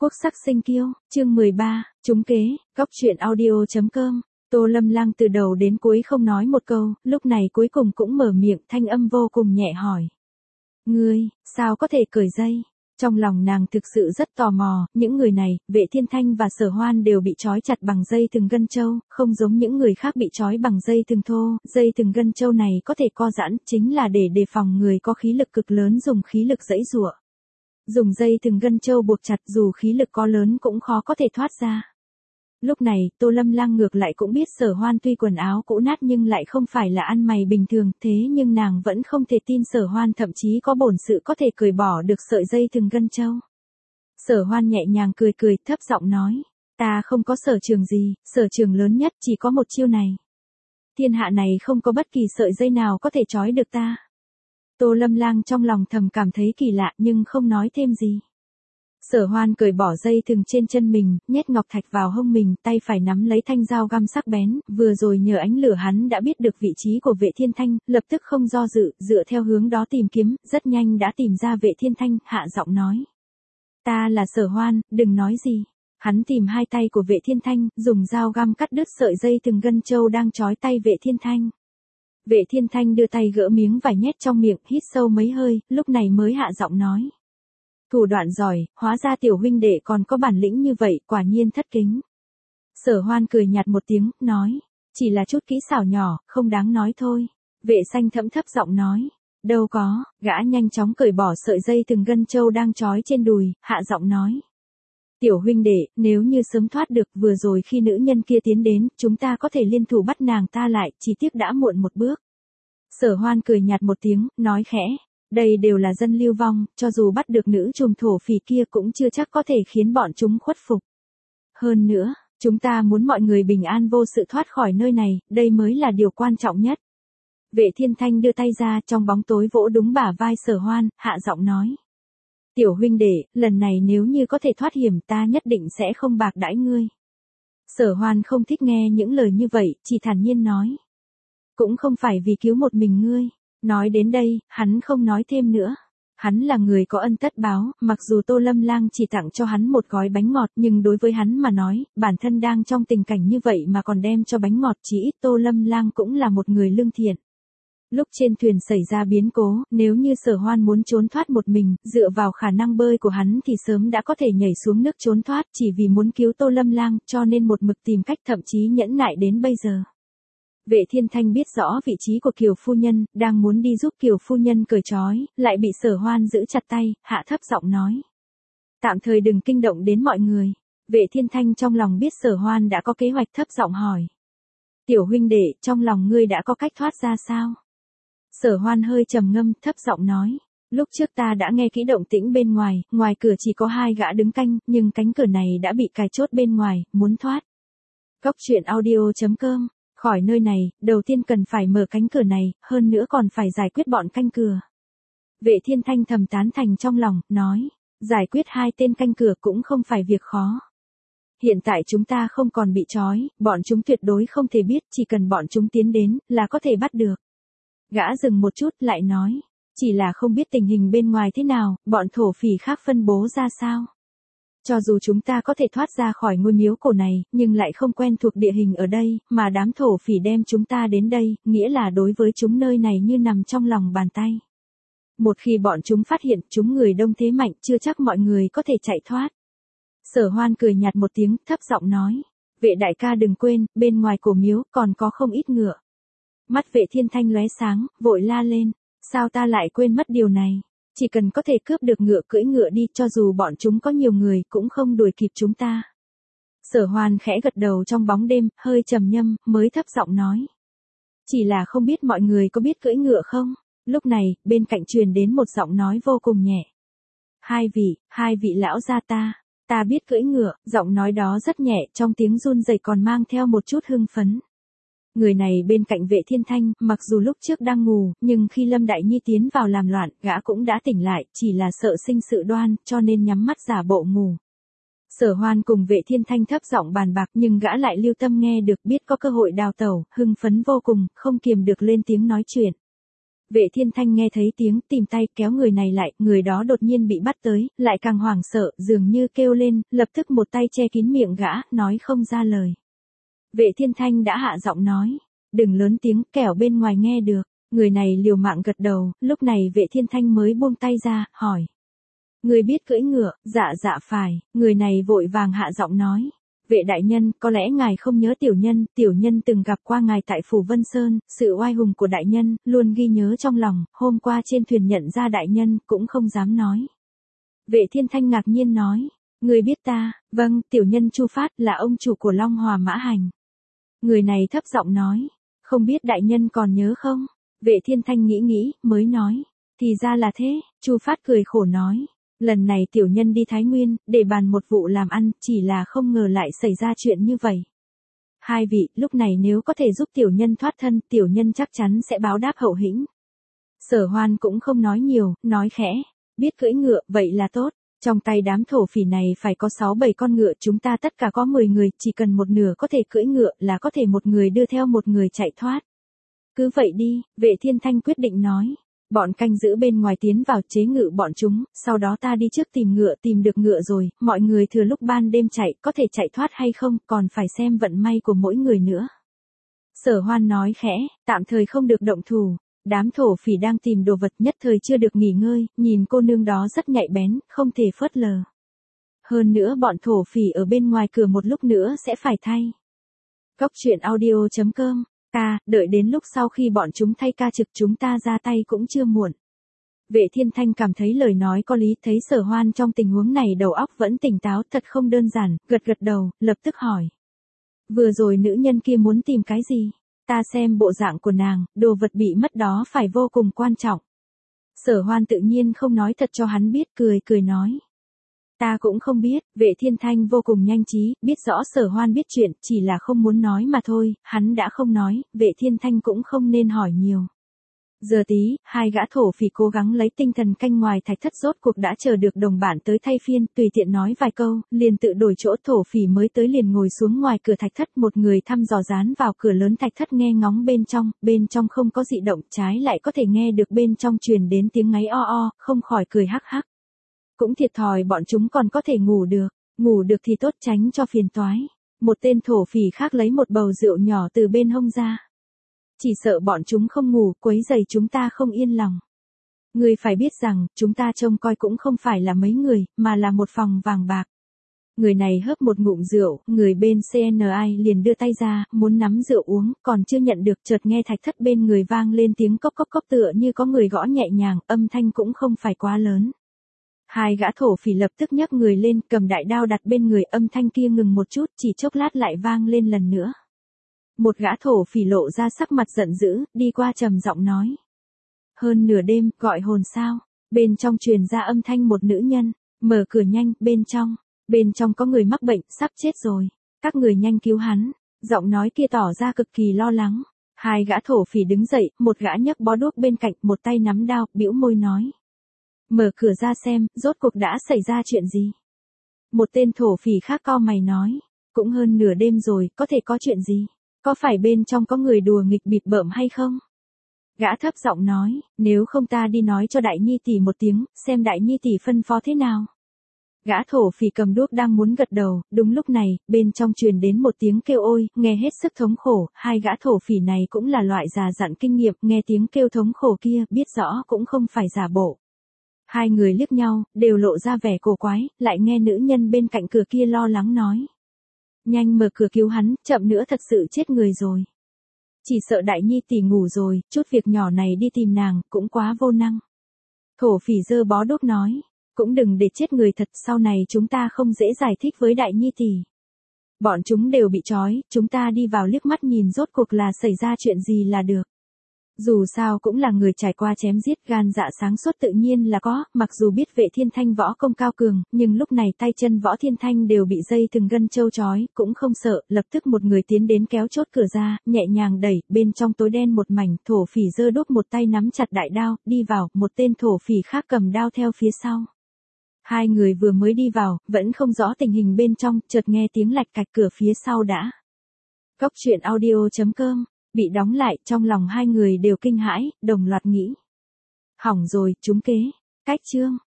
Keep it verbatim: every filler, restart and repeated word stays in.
Quốc sắc sinh kiêu, chương mười ba, trúng kế, góc truyện audio.com. Tô Lâm Lang từ đầu đến cuối không nói một câu, lúc này cuối cùng cũng mở miệng, thanh âm vô cùng nhẹ hỏi. Ngươi, sao có thể cởi dây? Trong lòng nàng thực sự rất tò mò, những người này, Vệ Thiên Thanh và Sở Hoan đều bị trói chặt bằng dây thừng gân châu, không giống những người khác bị trói bằng dây thừng thô, dây thừng gân châu này có thể co giãn, chính là để đề phòng người có khí lực cực lớn dùng khí lực giãy giụa. Dùng dây thừng gân châu buộc chặt dù khí lực có lớn cũng khó có thể thoát ra. Lúc này, Tô Lâm Lang ngược lại cũng biết Sở Hoan tuy quần áo cũ nát nhưng lại không phải là ăn mày bình thường, thế nhưng nàng vẫn không thể tin Sở Hoan thậm chí có bổn sự có thể cởi bỏ được sợi dây thừng gân châu. Sở Hoan nhẹ nhàng cười cười, thấp giọng nói, ta không có sở trường gì, sở trường lớn nhất chỉ có một chiêu này. Thiên hạ này không có bất kỳ sợi dây nào có thể trói được ta. Tô Lâm Lang trong lòng thầm cảm thấy kỳ lạ nhưng không nói thêm gì. Sở Hoan cởi bỏ dây thừng trên chân mình, nhét ngọc thạch vào hông mình, tay phải nắm lấy thanh dao găm sắc bén, vừa rồi nhờ ánh lửa hắn đã biết được vị trí của Vệ Thiên Thanh, lập tức không do dự, dựa theo hướng đó tìm kiếm, rất nhanh đã tìm ra Vệ Thiên Thanh, hạ giọng nói. Ta là Sở Hoan, đừng nói gì. Hắn tìm hai tay của Vệ Thiên Thanh, dùng dao găm cắt đứt sợi dây thừng gân châu đang trói tay Vệ Thiên Thanh. Vệ Thiên Thanh đưa tay gỡ miếng vải nhét trong miệng, hít sâu mấy hơi, lúc này mới hạ giọng nói. Thủ đoạn giỏi, hóa ra tiểu huynh đệ còn có bản lĩnh như vậy, quả nhiên thất kính. Sở Hoan cười nhạt một tiếng, nói, chỉ là chút kỹ xảo nhỏ, không đáng nói thôi. Vệ Xanh thẫm thấp giọng nói, đâu có, gã nhanh chóng cởi bỏ sợi dây thừng gân châu đang trói trên đùi, hạ giọng nói. Tiểu huynh đệ, nếu như sớm thoát được, vừa rồi khi nữ nhân kia tiến đến, chúng ta có thể liên thủ bắt nàng ta lại, chỉ tiếc đã muộn một bước. Sở Hoan cười nhạt một tiếng, nói khẽ. Đây đều là dân lưu vong, cho dù bắt được nữ trùm thổ phỉ kia cũng chưa chắc có thể khiến bọn chúng khuất phục. Hơn nữa, chúng ta muốn mọi người bình an vô sự thoát khỏi nơi này, đây mới là điều quan trọng nhất. Vệ Thiên Thanh đưa tay ra trong bóng tối vỗ đúng bả vai Sở Hoan, hạ giọng nói. Tiểu huynh đệ, lần này nếu như có thể thoát hiểm ta nhất định sẽ không bạc đãi ngươi. Sở Hoan không thích nghe những lời như vậy, chỉ thản nhiên nói. Cũng không phải vì cứu một mình ngươi. Nói đến đây, hắn không nói thêm nữa. Hắn là người có ân tất báo, mặc dù Tô Lâm Lang chỉ tặng cho hắn một gói bánh ngọt nhưng đối với hắn mà nói, bản thân đang trong tình cảnh như vậy mà còn đem cho bánh ngọt chỉ ít Tô Lâm Lang cũng là một người lương thiện. Lúc trên thuyền xảy ra biến cố, nếu như Sở Hoan muốn trốn thoát một mình, dựa vào khả năng bơi của hắn thì sớm đã có thể nhảy xuống nước trốn thoát chỉ vì muốn cứu Tô Lâm Lang cho nên một mực tìm cách thậm chí nhẫn nại đến bây giờ. Vệ Thiên Thanh biết rõ vị trí của Kiều phu nhân, đang muốn đi giúp Kiều phu nhân cởi trói, lại bị Sở Hoan giữ chặt tay, hạ thấp giọng nói. Tạm thời đừng kinh động đến mọi người. Vệ Thiên Thanh trong lòng biết Sở Hoan đã có kế hoạch, thấp giọng hỏi. Tiểu huynh đệ, trong lòng ngươi đã có cách thoát ra sao? Sở Hoan hơi trầm ngâm, thấp giọng nói. Lúc trước ta đã nghe kỹ động tĩnh bên ngoài, ngoài cửa chỉ có hai gã đứng canh, nhưng cánh cửa này đã bị cài chốt bên ngoài, muốn thoát. Góc truyện audio.com. Khỏi nơi này, đầu tiên cần phải mở cánh cửa này, hơn nữa còn phải giải quyết bọn canh cửa. Vệ Thiên Thanh thầm tán thành trong lòng, nói, giải quyết hai tên canh cửa cũng không phải việc khó. Hiện tại chúng ta không còn bị trói, bọn chúng tuyệt đối không thể biết, chỉ cần bọn chúng tiến đến, là có thể bắt được. Gã dừng một chút, lại nói, chỉ là không biết tình hình bên ngoài thế nào, bọn thổ phỉ khác phân bố ra sao. Cho dù chúng ta có thể thoát ra khỏi ngôi miếu cổ này, nhưng lại không quen thuộc địa hình ở đây, mà đám thổ phỉ đem chúng ta đến đây, nghĩa là đối với chúng nơi này như nằm trong lòng bàn tay. Một khi bọn chúng phát hiện chúng người đông thế mạnh, chưa chắc mọi người có thể chạy thoát. Sở Hoan cười nhạt một tiếng, thấp giọng nói, vệ đại ca đừng quên, bên ngoài cổ miếu còn có không ít ngựa. Mắt Vệ Thiên Thanh lóe sáng, vội la lên, sao ta lại quên mất điều này? Chỉ cần có thể cướp được ngựa cưỡi ngựa đi, cho dù bọn chúng có nhiều người cũng không đuổi kịp chúng ta. Sở Hoan khẽ gật đầu trong bóng đêm, hơi trầm ngâm, mới thấp giọng nói. Chỉ là không biết mọi người có biết cưỡi ngựa không? Lúc này, bên cạnh truyền đến một giọng nói vô cùng nhẹ. Hai vị, hai vị lão gia ta, ta biết cưỡi ngựa, giọng nói đó rất nhẹ, trong tiếng run rẩy còn mang theo một chút hưng phấn. Người này bên cạnh Vệ Thiên Thanh, mặc dù lúc trước đang ngủ, nhưng khi Lâm Đại Nhi tiến vào làm loạn, gã cũng đã tỉnh lại, chỉ là sợ sinh sự đoan, cho nên nhắm mắt giả bộ ngủ. Sở Hoan cùng Vệ Thiên Thanh thấp giọng bàn bạc nhưng gã lại lưu tâm nghe được, biết có cơ hội đào tẩu, hưng phấn vô cùng, không kiềm được lên tiếng nói chuyện. Vệ Thiên Thanh nghe thấy tiếng tìm tay kéo người này lại, người đó đột nhiên bị bắt tới, lại càng hoảng sợ, dường như kêu lên, lập tức một tay che kín miệng gã, nói không ra lời. Vệ Thiên Thanh đã hạ giọng nói, đừng lớn tiếng, kẻo bên ngoài nghe được. Người này liều mạng gật đầu, lúc này Vệ Thiên Thanh mới buông tay ra, hỏi. Người biết cưỡi ngựa, dạ dạ phải, người này vội vàng hạ giọng nói. Vệ đại nhân, có lẽ ngài không nhớ tiểu nhân, tiểu nhân từng gặp qua ngài tại Phủ Vân Sơn, sự oai hùng của đại nhân, luôn ghi nhớ trong lòng, hôm qua trên thuyền nhận ra đại nhân, cũng không dám nói. Vệ Thiên Thanh ngạc nhiên nói, người biết ta, vâng, tiểu nhân Chu Phát là ông chủ của Long Hòa Mã Hành. Người này thấp giọng nói, không biết đại nhân còn nhớ không? Vệ Thiên Thanh nghĩ nghĩ, mới nói, thì ra là thế, Chu Phát cười khổ nói. Lần này tiểu nhân đi Thái Nguyên, để bàn một vụ làm ăn, chỉ là không ngờ lại xảy ra chuyện như vậy. Hai vị, lúc này nếu có thể giúp tiểu nhân thoát thân, tiểu nhân chắc chắn sẽ báo đáp hậu hĩnh. Sở Hoan cũng không nói nhiều, nói khẽ, biết cưỡi ngựa, vậy là tốt. Trong tay đám thổ phỉ này phải có sáu bảy con ngựa, chúng ta tất cả có mười người, chỉ cần một nửa có thể cưỡi ngựa là có thể một người đưa theo một người chạy thoát. Cứ vậy đi, Vệ Thiên Thanh quyết định nói. Bọn canh giữ bên ngoài tiến vào chế ngự bọn chúng, sau đó ta đi trước tìm ngựa, tìm được ngựa rồi, mọi người thừa lúc ban đêm chạy, có thể chạy thoát hay không, còn phải xem vận may của mỗi người nữa. Sở Hoan nói khẽ, tạm thời không được động thủ, đám thổ phỉ đang tìm đồ vật nhất thời chưa được nghỉ ngơi, nhìn cô nương đó rất nhạy bén, không thể phớt lờ. Hơn nữa bọn thổ phỉ ở bên ngoài cửa một lúc nữa sẽ phải thay. Cốc truyện audio chấm com Ca, đợi đến lúc sau khi bọn chúng thay ca trực chúng ta ra tay cũng chưa muộn. Vệ Thiên Thanh cảm thấy lời nói có lý, thấy Sở Hoan trong tình huống này đầu óc vẫn tỉnh táo, thật không đơn giản, gật gật đầu, lập tức hỏi. Vừa rồi nữ nhân kia muốn tìm cái gì? Ta xem bộ dạng của nàng, đồ vật bị mất đó phải vô cùng quan trọng. Sở Hoan tự nhiên không nói thật cho hắn biết, cười cười nói. Ta cũng không biết, Vệ Thiên Thanh vô cùng nhanh trí, biết rõ Sở Hoan biết chuyện, chỉ là không muốn nói mà thôi, hắn đã không nói, Vệ Thiên Thanh cũng không nên hỏi nhiều. Giờ tí, hai gã thổ phỉ cố gắng lấy tinh thần canh ngoài thạch thất, rốt cuộc đã chờ được đồng bạn tới thay phiên, tùy tiện nói vài câu, liền tự đổi chỗ. Thổ phỉ mới tới liền ngồi xuống ngoài cửa thạch thất, một người thăm dò dán vào cửa lớn thạch thất nghe ngóng bên trong, bên trong không có dị động, trái lại có thể nghe được bên trong truyền đến tiếng ngáy o o, không khỏi cười hắc hắc. Cũng thiệt thòi bọn chúng còn có thể ngủ được, ngủ được thì tốt, tránh cho phiền toái. Một tên thổ phỉ khác lấy một bầu rượu nhỏ từ bên hông ra. Chỉ sợ bọn chúng không ngủ, quấy rầy chúng ta không yên lòng. Ngươi phải biết rằng, chúng ta trông coi cũng không phải là mấy người, mà là một phòng vàng bạc. Người này hớp một ngụm rượu, người bên xê en i liền đưa tay ra, muốn nắm rượu uống, còn chưa nhận được, chợt nghe thạch thất bên người vang lên tiếng cốc cốc cốc, tựa như có người gõ nhẹ nhàng, âm thanh cũng không phải quá lớn. Hai gã thổ phỉ lập tức nhấc người lên, cầm đại đao đặt bên người, âm thanh kia ngừng một chút, chỉ chốc lát lại vang lên lần nữa. Một gã thổ phỉ lộ ra sắc mặt giận dữ, đi qua trầm giọng nói. Hơn nửa đêm, gọi hồn sao? Bên trong truyền ra âm thanh một nữ nhân, mở cửa nhanh, bên trong, bên trong có người mắc bệnh, sắp chết rồi. Các người nhanh cứu hắn, giọng nói kia tỏ ra cực kỳ lo lắng. Hai gã thổ phỉ đứng dậy, một gã nhấc bó đuốc bên cạnh, một tay nắm đao, bĩu môi nói. Mở cửa ra xem, rốt cuộc đã xảy ra chuyện gì? Một tên thổ phỉ khác cau mày nói, cũng hơn nửa đêm rồi, có thể có chuyện gì? Có phải bên trong có người đùa nghịch bịp bợm hay không? Gã thấp giọng nói, nếu không ta đi nói cho Đại Nhi tỷ một tiếng, xem Đại Nhi tỷ phân phó thế nào. Gã thổ phỉ cầm đuốc đang muốn gật đầu, đúng lúc này, bên trong truyền đến một tiếng kêu ôi, nghe hết sức thống khổ, hai gã thổ phỉ này cũng là loại già dặn kinh nghiệm, nghe tiếng kêu thống khổ kia, biết rõ cũng không phải giả bộ. Hai người liếc nhau, đều lộ ra vẻ cổ quái, lại nghe nữ nhân bên cạnh cửa kia lo lắng nói. Nhanh mở cửa cứu hắn, chậm nữa thật sự chết người rồi. Chỉ sợ Đại Nhi tỷ ngủ rồi, chút việc nhỏ này đi tìm nàng, cũng quá vô năng. Thổ phỉ giơ bó đuốc nói, cũng đừng để chết người thật, sau này chúng ta không dễ giải thích với Đại Nhi tỷ. Bọn chúng đều bị trói, chúng ta đi vào liếc mắt nhìn rốt cuộc là xảy ra chuyện gì là được. Dù sao cũng là người trải qua chém giết, gan dạ sáng suốt tự nhiên là có, mặc dù biết Vệ Thiên Thanh võ công cao cường, nhưng lúc này tay chân Võ Thiên Thanh đều bị dây từng gân châu trói, cũng không sợ, lập tức một người tiến đến kéo chốt cửa ra, nhẹ nhàng đẩy, bên trong tối đen một mảnh, thổ phỉ giơ đuốc một tay nắm chặt đại đao, đi vào, một tên thổ phỉ khác cầm đao theo phía sau. Hai người vừa mới đi vào, vẫn không rõ tình hình bên trong, chợt nghe tiếng lạch cạch cửa phía sau đã. Cốc truyện audio chấm com bị đóng lại, trong lòng hai người đều kinh hãi, đồng loạt nghĩ. Hỏng rồi, trúng kế. Cách chương.